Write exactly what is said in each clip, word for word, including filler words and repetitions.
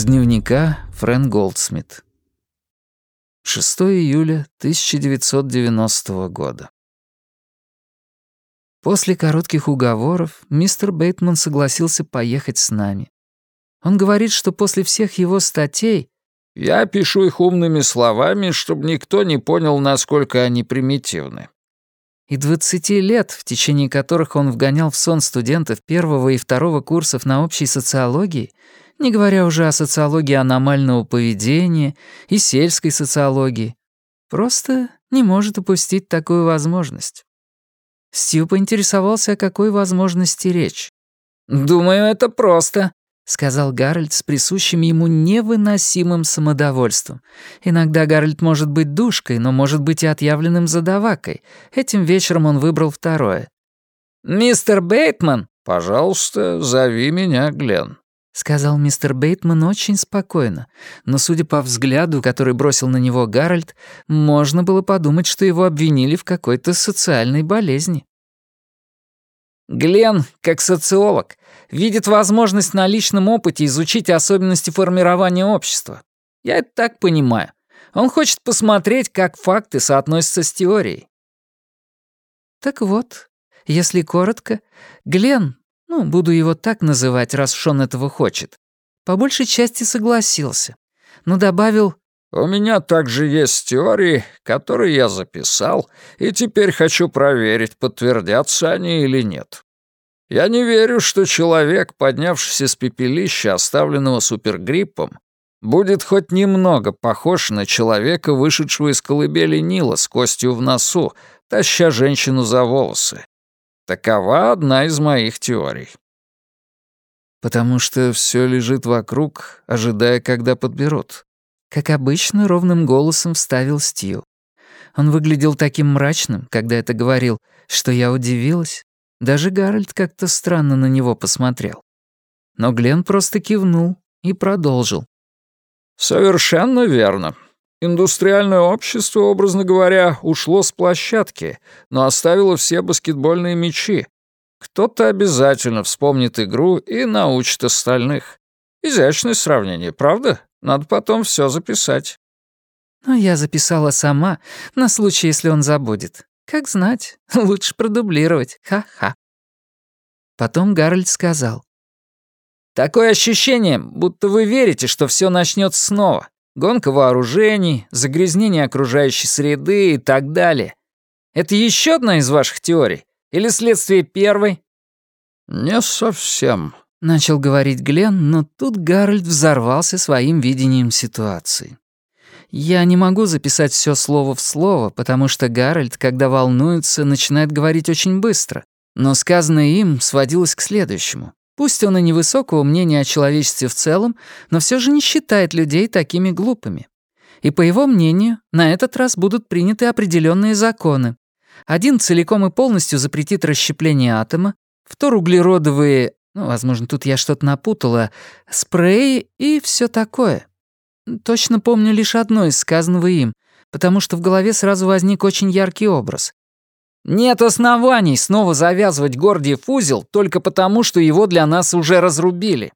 Из дневника Фрэн Голдсмит. шестого июля тысяча девятьсот девяностого года. После коротких уговоров мистер Бейтман согласился поехать с нами. Он говорит, что после всех его статей «Я пишу их умными словами, чтобы никто не понял, насколько они примитивны». И двадцати лет, в течение которых он вгонял в сон студентов первого и второго курсов на общей социологии, не говоря уже о социологии аномального поведения и сельской социологии, просто не может упустить такую возможность. Стью поинтересовался, о какой возможности речь. «Думаю, это просто», — сказал Гарольд с присущим ему невыносимым самодовольством. Иногда Гарольд может быть душкой, но может быть и отъявленным задавакой. Этим вечером он выбрал второе. «Мистер Бейтман!» «Пожалуйста, зови меня Глен», — сказал мистер Бейтман очень спокойно, но, судя по взгляду, который бросил на него Гарольд, можно было подумать, что его обвинили в какой-то социальной болезни. «Глен, как социолог, видит возможность на личном опыте изучить особенности формирования общества. Я это так понимаю. Он хочет посмотреть, как факты соотносятся с теорией». Так вот, если коротко, Глен, ну, буду его так называть, раз уж он этого хочет, по большей части согласился, но добавил: «У меня также есть теории, которые я записал, и теперь хочу проверить, подтвердятся они или нет. Я не верю, что человек, поднявшийся с пепелища, оставленного супергриппом, будет хоть немного похож на человека, вышедшего из колыбели Нила с костью в носу, таща женщину за волосы. Такова одна из моих теорий». «Потому что все лежит вокруг, ожидая, когда подберут». Как обычно, ровным голосом вставил Стью. Он выглядел таким мрачным, когда это говорил, что я удивилась. Даже Гарольд как-то странно на него посмотрел. Но Глен просто кивнул и продолжил. «Совершенно верно. Индустриальное общество, образно говоря, ушло с площадки, но оставило все баскетбольные мячи. Кто-то обязательно вспомнит игру и научит остальных. Изящное сравнение, правда? Надо потом все записать». Но я записала сама, на случай, если он забудет. Как знать, лучше продублировать. Ха-ха. Потом Гарольд сказал: «Такое ощущение, будто вы верите, что все начнется снова. Гонка вооружений, загрязнение окружающей среды и так далее. Это еще одна из ваших теорий? Или следствие первой?» «Не совсем», — начал говорить Глен, но тут Гарольд взорвался своим видением ситуации. Я не могу записать все слово в слово, потому что Гарольд, когда волнуется, начинает говорить очень быстро. Но сказанное им сводилось к следующему. Пусть он и невысокого мнения о человечестве в целом, но все же не считает людей такими глупыми. И по его мнению, на этот раз будут приняты определенные законы. Один целиком и полностью запретит расщепление атома, втор углеродовые, ну, возможно, тут я что-то напутала, спреи и все такое. Точно помню лишь одно из сказанного им, потому что в голове сразу возник очень яркий образ. Нет оснований снова завязывать Гордиев узел только потому, что его для нас уже разрубили.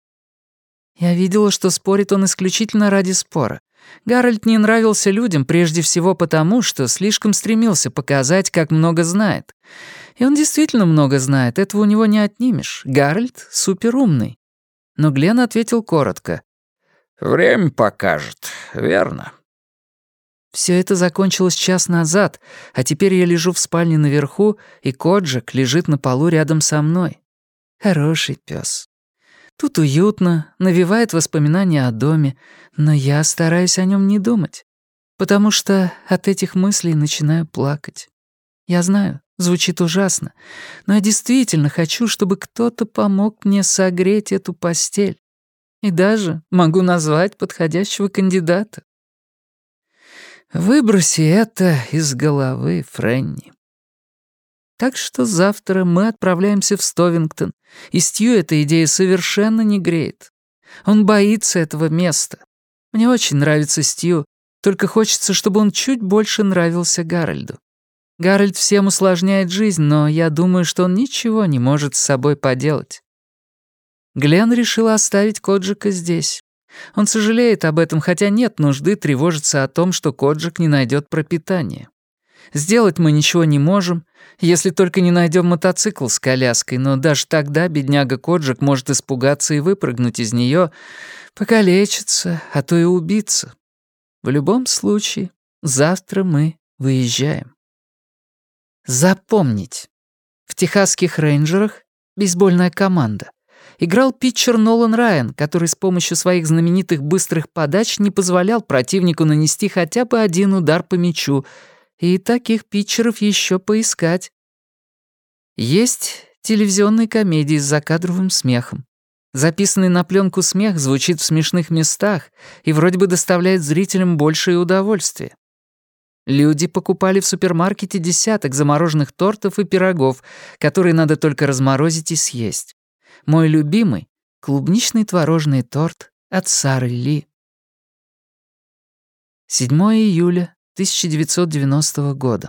Я видела, что спорит он исключительно ради спора. Гарольд не нравился людям прежде всего потому, что слишком стремился показать, как много знает. И он действительно много знает, этого у него не отнимешь. Гарольд суперумный. Но Глен ответил коротко. «Время покажет, верно?» Все это закончилось час назад, а теперь я лежу в спальне наверху, и Коджак лежит на полу рядом со мной. Хороший пес. Тут уютно, навевает воспоминания о доме, но я стараюсь о нем не думать, потому что от этих мыслей начинаю плакать. Я знаю, звучит ужасно, но я действительно хочу, чтобы кто-то помог мне согреть эту постель. И даже могу назвать подходящего кандидата. Выброси это из головы, Фрэнни. Так что завтра мы отправляемся в Стовингтон, и Стью эта идея совершенно не греет. Он боится этого места. Мне очень нравится Стью, только хочется, чтобы он чуть больше нравился Гарольду. Гарольд всем усложняет жизнь, но я думаю, что он ничего не может с собой поделать. Глен решила оставить Коджика здесь. Он сожалеет об этом, хотя нет нужды тревожиться о том, что Коджик не найдет пропитания. Сделать мы ничего не можем, если только не найдем мотоцикл с коляской, но даже тогда бедняга Коджик может испугаться и выпрыгнуть из нее, покалечиться, а то и убиться. В любом случае, завтра мы выезжаем. Запомнить. В техасских рейнджерах бейсбольная команда играл питчер Нолан Райан, который с помощью своих знаменитых быстрых подач не позволял противнику нанести хотя бы один удар по мячу, и таких питчеров еще поискать. Есть телевизионные комедии с закадровым смехом. Записанный на пленку смех звучит в смешных местах и вроде бы доставляет зрителям большее удовольствие. Люди покупали в супермаркете десяток замороженных тортов и пирогов, которые надо только разморозить и съесть. Мой любимый — клубничный творожный торт от Сары Ли. седьмое июля тысяча девятьсот девяностого года.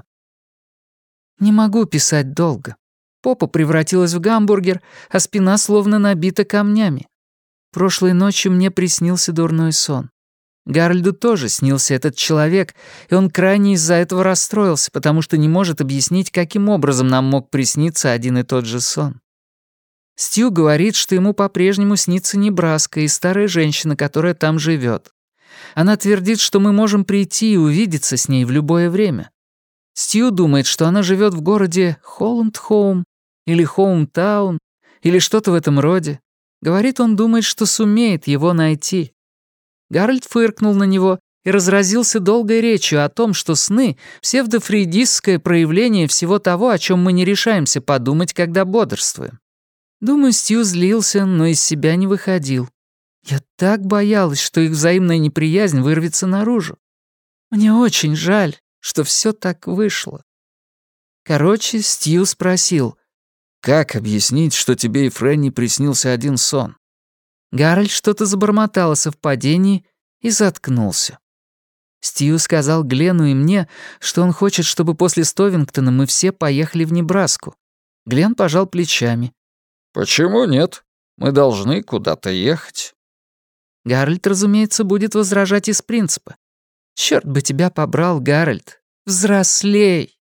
Не могу писать долго. Попа превратилась в гамбургер, а спина словно набита камнями. Прошлой ночью мне приснился дурной сон. Гарольду тоже снился этот человек, и он крайне из-за этого расстроился, потому что не может объяснить, каким образом нам мог присниться один и тот же сон. Стью говорит, что ему по-прежнему снится Небраска и старая женщина, которая там живет. Она твердит, что мы можем прийти и увидеться с ней в любое время. Стью думает, что она живет в городе Холланд-Хоум или Хоумтаун или что-то в этом роде. Говорит, он думает, что сумеет его найти. Гарольд фыркнул на него и разразился долгой речью о том, что сны — псевдофрейдистское проявление всего того, о чем мы не решаемся подумать, когда бодрствуем. Думаю, Стью злился, но из себя не выходил. Я так боялась, что их взаимная неприязнь вырвется наружу. Мне очень жаль, что все так вышло. Короче, Стью спросил, «Как объяснить, что тебе и Фрэнни приснился один сон?» Гарольд что-то забормотал о совпадении и заткнулся. Стью сказал Глену и мне, что он хочет, чтобы после Стовингтона мы все поехали в Небраску. Глен пожал плечами. «Почему нет? Мы должны куда-то ехать». Гарольд, разумеется, будет возражать из принципа. «Чёрт бы тебя побрал, Гарольд! Взрослей!»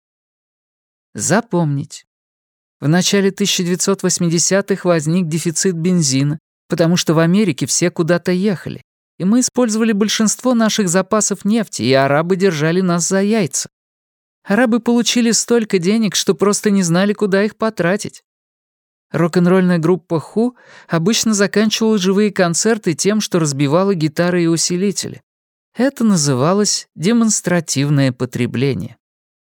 Запомнить. В начале тысяча девятьсот восьмидесятых возник дефицит бензина, потому что в Америке все куда-то ехали, и мы использовали большинство наших запасов нефти, и арабы держали нас за яйца. Арабы получили столько денег, что просто не знали, куда их потратить. Рок-н-ролльная группа Ху обычно заканчивала живые концерты тем, что разбивала гитары и усилители. Это называлось демонстративное потребление.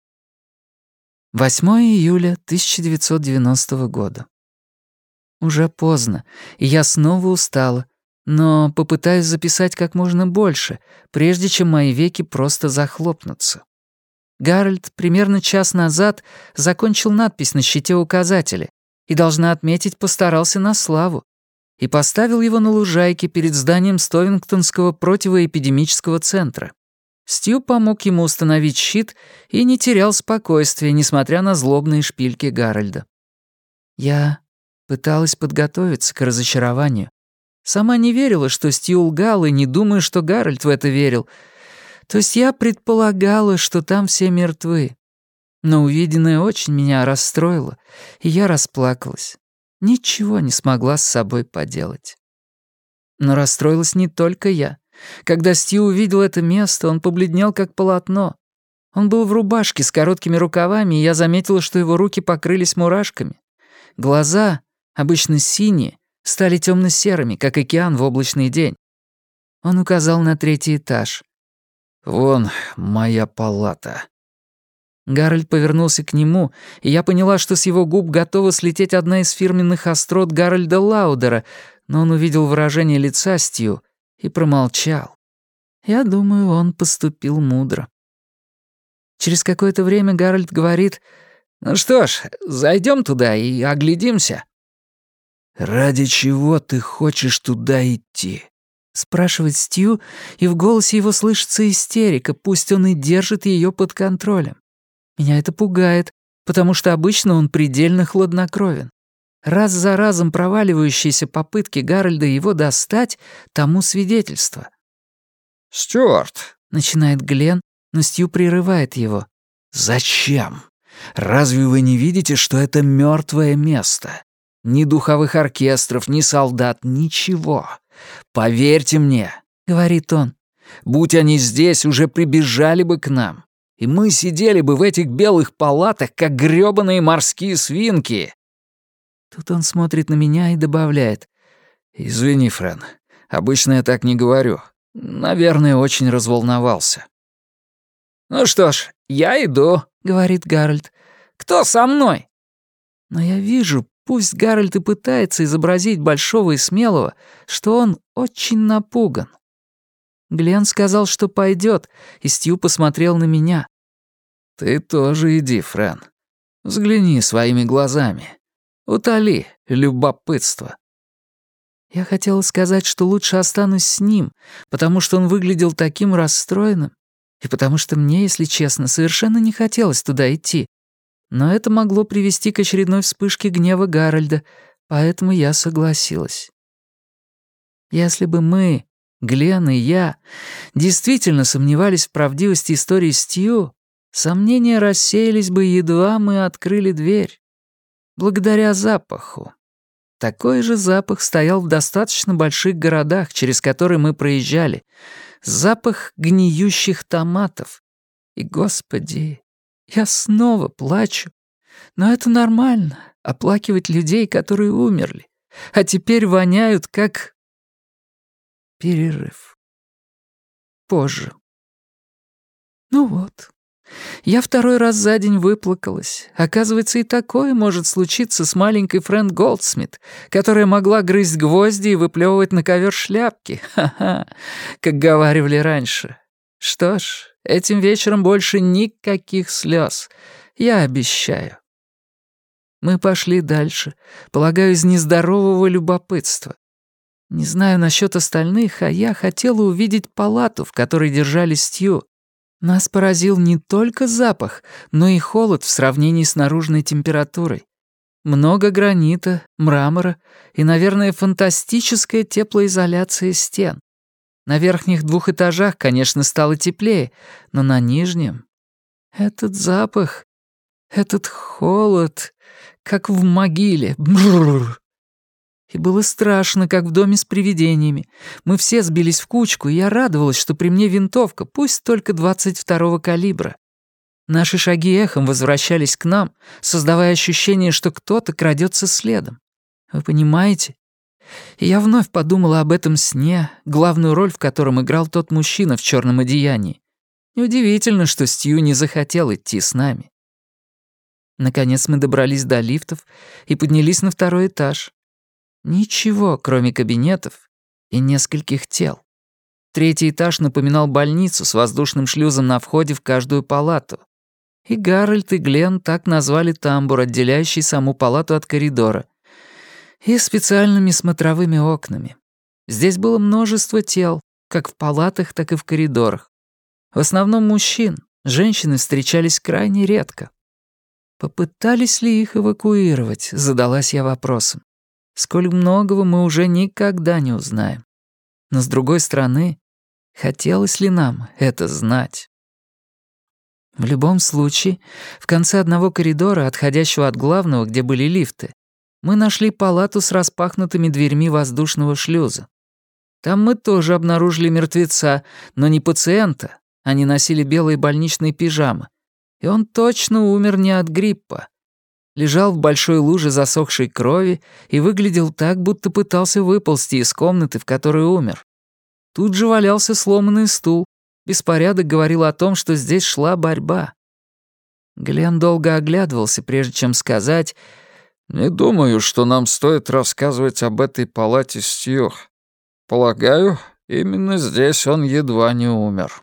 восьмое июля тысяча девятьсот девяностого года. Уже поздно, и я снова устала, но попытаюсь записать как можно больше, прежде чем мои веки просто захлопнутся. Гарольд примерно час назад закончил надпись на щите указателя и, должна отметить, постарался на славу и поставил его на лужайке перед зданием Стовингтонского противоэпидемического центра. Стью помог ему установить щит и не терял спокойствия, несмотря на злобные шпильки Гарольда. Я пыталась подготовиться к разочарованию. Сама не верила, что Стью лгал, и не думаю, что Гарольд в это верил. То есть я предполагала, что там все мертвы. Но увиденное очень меня расстроило, и я расплакалась. Ничего не смогла с собой поделать. Но расстроилась не только я. Когда Стью увидел это место, он побледнел как полотно. Он был в рубашке с короткими рукавами, и я заметила, что его руки покрылись мурашками. Глаза, обычно синие, стали темно-серыми, как океан в облачный день. Он указал на третий этаж. «Вон моя палата». Гарольд повернулся к нему, и я поняла, что с его губ готова слететь одна из фирменных острот Гарольда Лаудера, но он увидел выражение лица Стью и промолчал. Я думаю, он поступил мудро. Через какое-то время Гарольд говорит, «Ну что ж, зайдем туда и оглядимся». «Ради чего ты хочешь туда идти?» — спрашивает Стью, и в голосе его слышится истерика, пусть он и держит ее под контролем. Меня это пугает, потому что обычно он предельно хладнокровен. Раз за разом проваливающиеся попытки Гарольда его достать тому свидетельство. «Стюарт», — начинает Глен, но Стью прерывает его. «Зачем? Разве вы не видите, что это мертвое место? Ни духовых оркестров, ни солдат, ничего. Поверьте мне», — говорит он, — «будь они здесь, уже прибежали бы к нам, и мы сидели бы в этих белых палатах, как грёбаные морские свинки». Тут он смотрит на меня и добавляет. «Извини, Френ, обычно я так не говорю. Наверное, очень разволновался». «Ну что ж, я иду», — говорит Гарольд. «Кто со мной?» Но я вижу, пусть Гарольд и пытается изобразить большого и смелого, что он очень напуган. Глен сказал, что пойдет, и Стью посмотрел на меня. «Ты тоже иди, Френ. Взгляни своими глазами. Утоли любопытство». Я хотела сказать, что лучше останусь с ним, потому что он выглядел таким расстроенным, и потому что мне, если честно, совершенно не хотелось туда идти. Но это могло привести к очередной вспышке гнева Гарольда, поэтому я согласилась. Если бы мы, Глен и я, действительно сомневались в правдивости истории Стью, сомнения рассеялись бы, едва мы открыли дверь. Благодаря запаху. Такой же запах стоял в достаточно больших городах, через которые мы проезжали. Запах гниющих томатов. И, Господи, я снова плачу. Но это нормально — оплакивать людей, которые умерли, а теперь воняют, как... Перерыв. Позже. Ну вот. Я второй раз за день выплакалась. Оказывается, и такое может случиться с маленькой Френ Голдсмит, которая могла грызть гвозди и выплевывать на ковер шляпки. Ха-ха, как говаривали раньше. Что ж, этим вечером больше никаких слез. Я обещаю. Мы пошли дальше, полагаю, из нездорового любопытства. Не знаю насчет остальных, а я хотела увидеть палату, в которой держали Стью. Нас поразил не только запах, но и холод в сравнении с наружной температурой. Много гранита, мрамора и, наверное, фантастическая теплоизоляция стен. На верхних двух этажах, конечно, стало теплее, но на нижнем... Этот запах, этот холод, как в могиле. Бррр. И было страшно, как в доме с привидениями. Мы все сбились в кучку, и я радовалась, что при мне винтовка, пусть только двадцать второго калибра. Наши шаги эхом возвращались к нам, создавая ощущение, что кто-то крадется следом. Вы понимаете? И я вновь подумала об этом сне, главную роль в котором играл тот мужчина в черном одеянии. Неудивительно, что Стью не захотел идти с нами. Наконец мы добрались до лифтов и поднялись на второй этаж. Ничего, кроме кабинетов и нескольких тел. Третий этаж напоминал больницу с воздушным шлюзом на входе в каждую палату. И Гарольд, и Глен так назвали тамбур, отделяющий саму палату от коридора. И специальными смотровыми окнами. Здесь было множество тел, как в палатах, так и в коридорах. В основном мужчин, женщины встречались крайне редко. Попытались ли их эвакуировать, задалась я вопросом. Сколь многого мы уже никогда не узнаем. Но с другой стороны, хотелось ли нам это знать? В любом случае, в конце одного коридора, отходящего от главного, где были лифты, мы нашли палату с распахнутыми дверьми воздушного шлюза. Там мы тоже обнаружили мертвеца, но не пациента. Они носили белые больничные пижамы. И он точно умер не от гриппа. Лежал в большой луже засохшей крови и выглядел так, будто пытался выползти из комнаты, в которой умер. Тут же валялся сломанный стул. Беспорядок говорил о том, что здесь шла борьба. Глен долго оглядывался, прежде чем сказать: «Не думаю, что нам стоит рассказывать об этой палате Стью. Полагаю, именно здесь он едва не умер».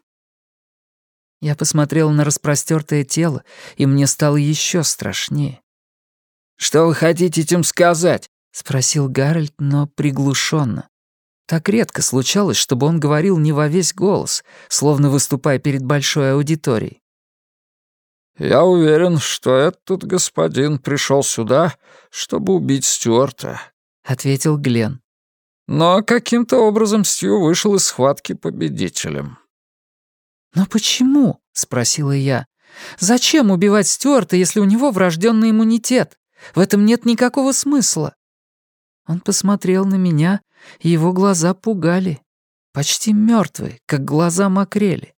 Я посмотрела на распростёртое тело, и мне стало еще страшнее. «Что вы хотите этим сказать?» — спросил Гарольд, но приглушенно. Так редко случалось, чтобы он говорил не во весь голос, словно выступая перед большой аудиторией. «Я уверен, что этот господин пришел сюда, чтобы убить Стюарта», — ответил Гленн. «Но каким-то образом Стью вышел из схватки победителем». «Но почему?» — спросила я. «Зачем убивать Стюарта, если у него врожденный иммунитет? В этом нет никакого смысла». Он посмотрел на меня, и его глаза пугали. Почти мертвые, как глаза макрели.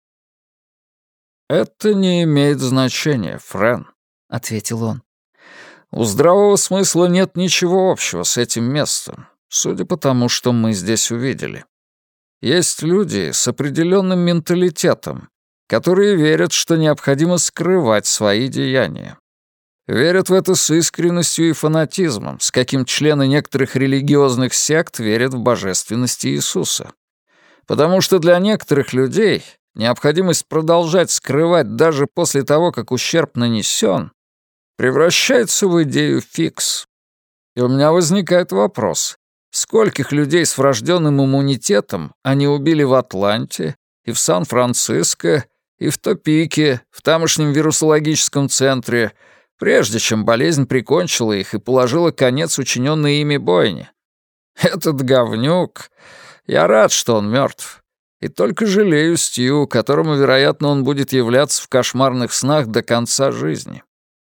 «Это не имеет значения, Френ», — ответил он. «У здравого смысла нет ничего общего с этим местом, судя по тому, что мы здесь увидели. Есть люди с определенным менталитетом, которые верят, что необходимо скрывать свои деяния. Верят в это с искренностью и фанатизмом, с каким члены некоторых религиозных сект верят в божественность Иисуса. Потому что для некоторых людей необходимость продолжать скрывать даже после того, как ущерб нанесен, превращается в идею фикс. И у меня возникает вопрос, скольких людей с врожденным иммунитетом они убили в Атланте, и в Сан-Франциско, и в Топике, в тамошнем вирусологическом центре, прежде чем болезнь прикончила их и положила конец учиненной ими бойне. Этот говнюк... Я рад, что он мертв. И только жалею Стью, которому, вероятно, он будет являться в кошмарных снах до конца жизни.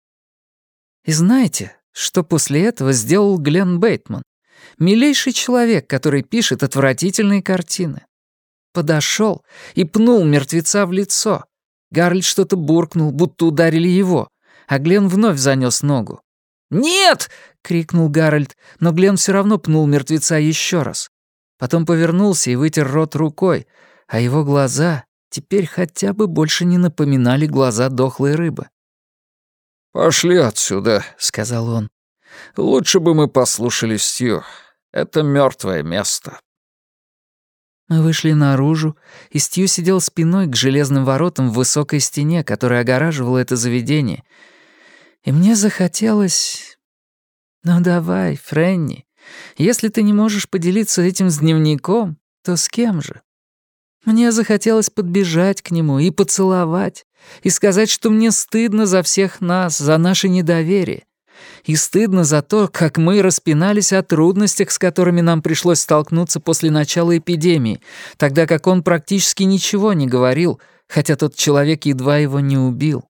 И знаете, что после этого сделал Гленн Бейтман? Милейший человек, который пишет отвратительные картины. Подошел и пнул мертвеца в лицо. Гарольд что-то буркнул, будто ударили его, а Гленн вновь занёс ногу. «Нет!» — крикнул Гарольд, но Гленн все равно пнул мертвеца еще раз. Потом повернулся и вытер рот рукой, а его глаза теперь хотя бы больше не напоминали глаза дохлой рыбы. «Пошли отсюда», — сказал он. «Лучше бы мы послушали Стью. Это мертвое место». Мы вышли наружу, и Стью сидел спиной к железным воротам в высокой стене, которая огораживала это заведение. И мне захотелось... «Ну давай, Фрэнни, если ты не можешь поделиться этим с дневником, то с кем же?» Мне захотелось подбежать к нему и поцеловать, и сказать, что мне стыдно за всех нас, за наше недоверие. И стыдно за то, как мы распинались о трудностях, с которыми нам пришлось столкнуться после начала эпидемии, тогда как он практически ничего не говорил, хотя тот человек едва его не убил.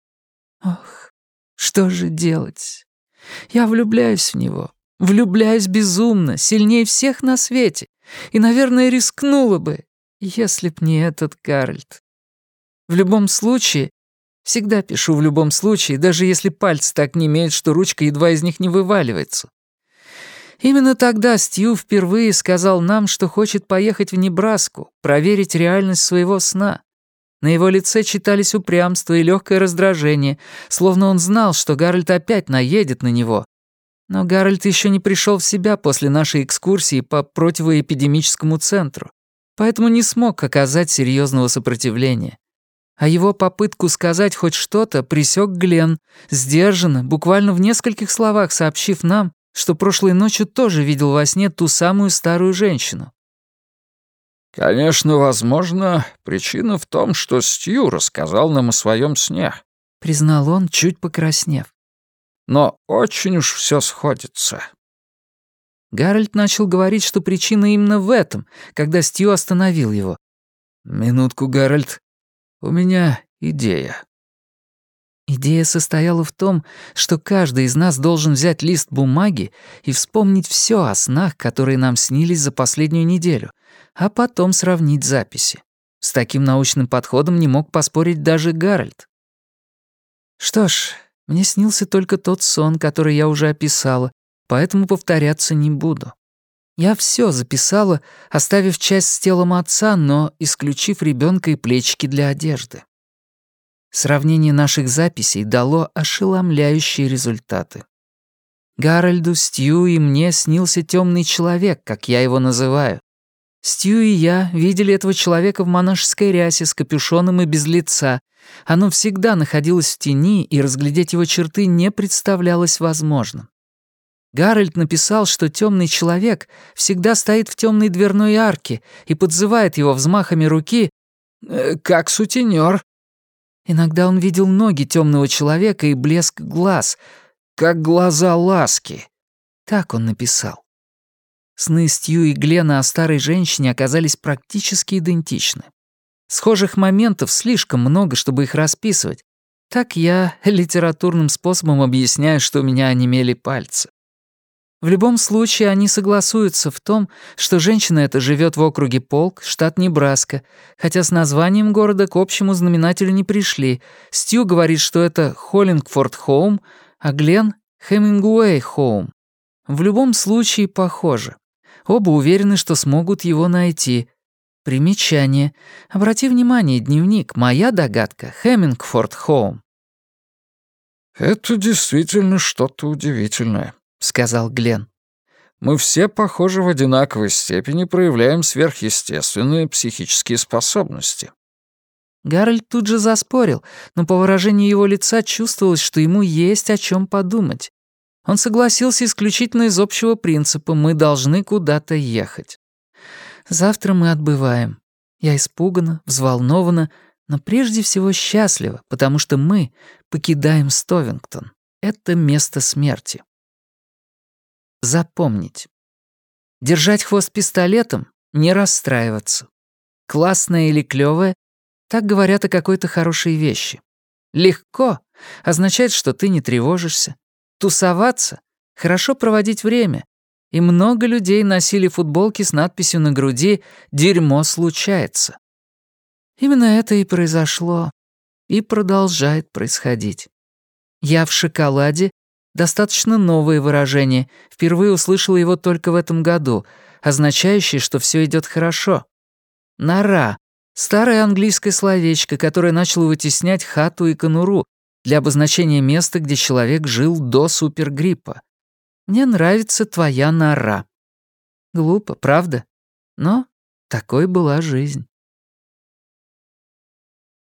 Ох, что же делать? Я влюбляюсь в него, влюбляюсь безумно, сильнее всех на свете, и, наверное, рискнула бы, если б не этот Гарольд. В любом случае, всегда пишу в любом случае, даже если пальцы так немеют, что ручка едва из них не вываливается. Именно тогда Стью впервые сказал нам, что хочет поехать в Небраску, проверить реальность своего сна. На его лице читались упрямство и легкое раздражение, словно он знал, что Гарольд опять наедет на него. Но Гарольд еще не пришел в себя после нашей экскурсии по противоэпидемическому центру, поэтому не смог оказать серьезного сопротивления. А его попытку сказать хоть что-то пресек Гленн, сдержанно, буквально в нескольких словах сообщив нам, что прошлой ночью тоже видел во сне ту самую старую женщину. «Конечно, возможно, причина в том, что Стью рассказал нам о своем сне», — признал он, чуть покраснев. «Но очень уж все сходится». Гарольд начал говорить, что причина именно в этом, когда Стью остановил его. «Минутку, Гарольд, у меня идея». Идея состояла в том, что каждый из нас должен взять лист бумаги и вспомнить все о снах, которые нам снились за последнюю неделю, а потом сравнить записи. С таким научным подходом не мог поспорить даже Гарольд. Что ж, мне снился только тот сон, который я уже описала, поэтому повторяться не буду. Я все записала, оставив часть с телом отца, но исключив ребенка и плечики для одежды. Сравнение наших записей дало ошеломляющие результаты. Гарольду, Стью и мне снился темный человек, как я его называю. Стью и я видели этого человека в монашеской рясе с капюшоном и без лица. Оно всегда находилось в тени, и разглядеть его черты не представлялось возможным. Гарольд написал, что темный человек всегда стоит в темной дверной арке и подзывает его взмахами руки, э, как сутенер. Иногда он видел ноги темного человека и блеск глаз, как глаза Ласки. Так он написал. Сны Стью и Глена о старой женщине оказались практически идентичны. Схожих моментов слишком много, чтобы их расписывать. Так я литературным способом объясняю, что у меня онемели пальцы. В любом случае, они согласуются в том, что женщина эта живет в округе Полк, штат Небраска, хотя с названием города к общему знаменателю не пришли. Стью говорит, что это Холлингфорд-Хоум, а Глен — Хемингуэй-Хоум. В любом случае, похоже. Оба уверены, что смогут его найти. Примечание. Обрати внимание, дневник. Моя догадка — Хемингфорд-Хоум. «Это действительно что-то удивительное», — сказал Глен. «Мы все, похоже, в одинаковой степени проявляем сверхъестественные психические способности». Гарольд тут же заспорил, но по выражению его лица чувствовалось, что ему есть о чем подумать. Он согласился исключительно из общего принципа «мы должны куда-то ехать». Завтра мы отбываем. Я испугана, взволнована, но прежде всего счастлива, потому что мы покидаем Стовингтон. Это место смерти. Запомнить. Держать хвост пистолетом — не расстраиваться. Классное или клёвое — так говорят о какой-то хорошей вещи. Легко — означает, что ты не тревожишься. Тусоваться — хорошо проводить время. И много людей носили футболки с надписью на груди «Дерьмо случается». Именно это и произошло, и продолжает происходить. «Я в шоколаде» — достаточно новое выражение, впервые услышала его только в этом году, означающее, что все идет хорошо. «Нора» — старое английское словечко, которое начало вытеснять хату и конуру для обозначения места, где человек жил до супергриппа. Мне нравится твоя нора. Глупо, правда? Но такой была жизнь.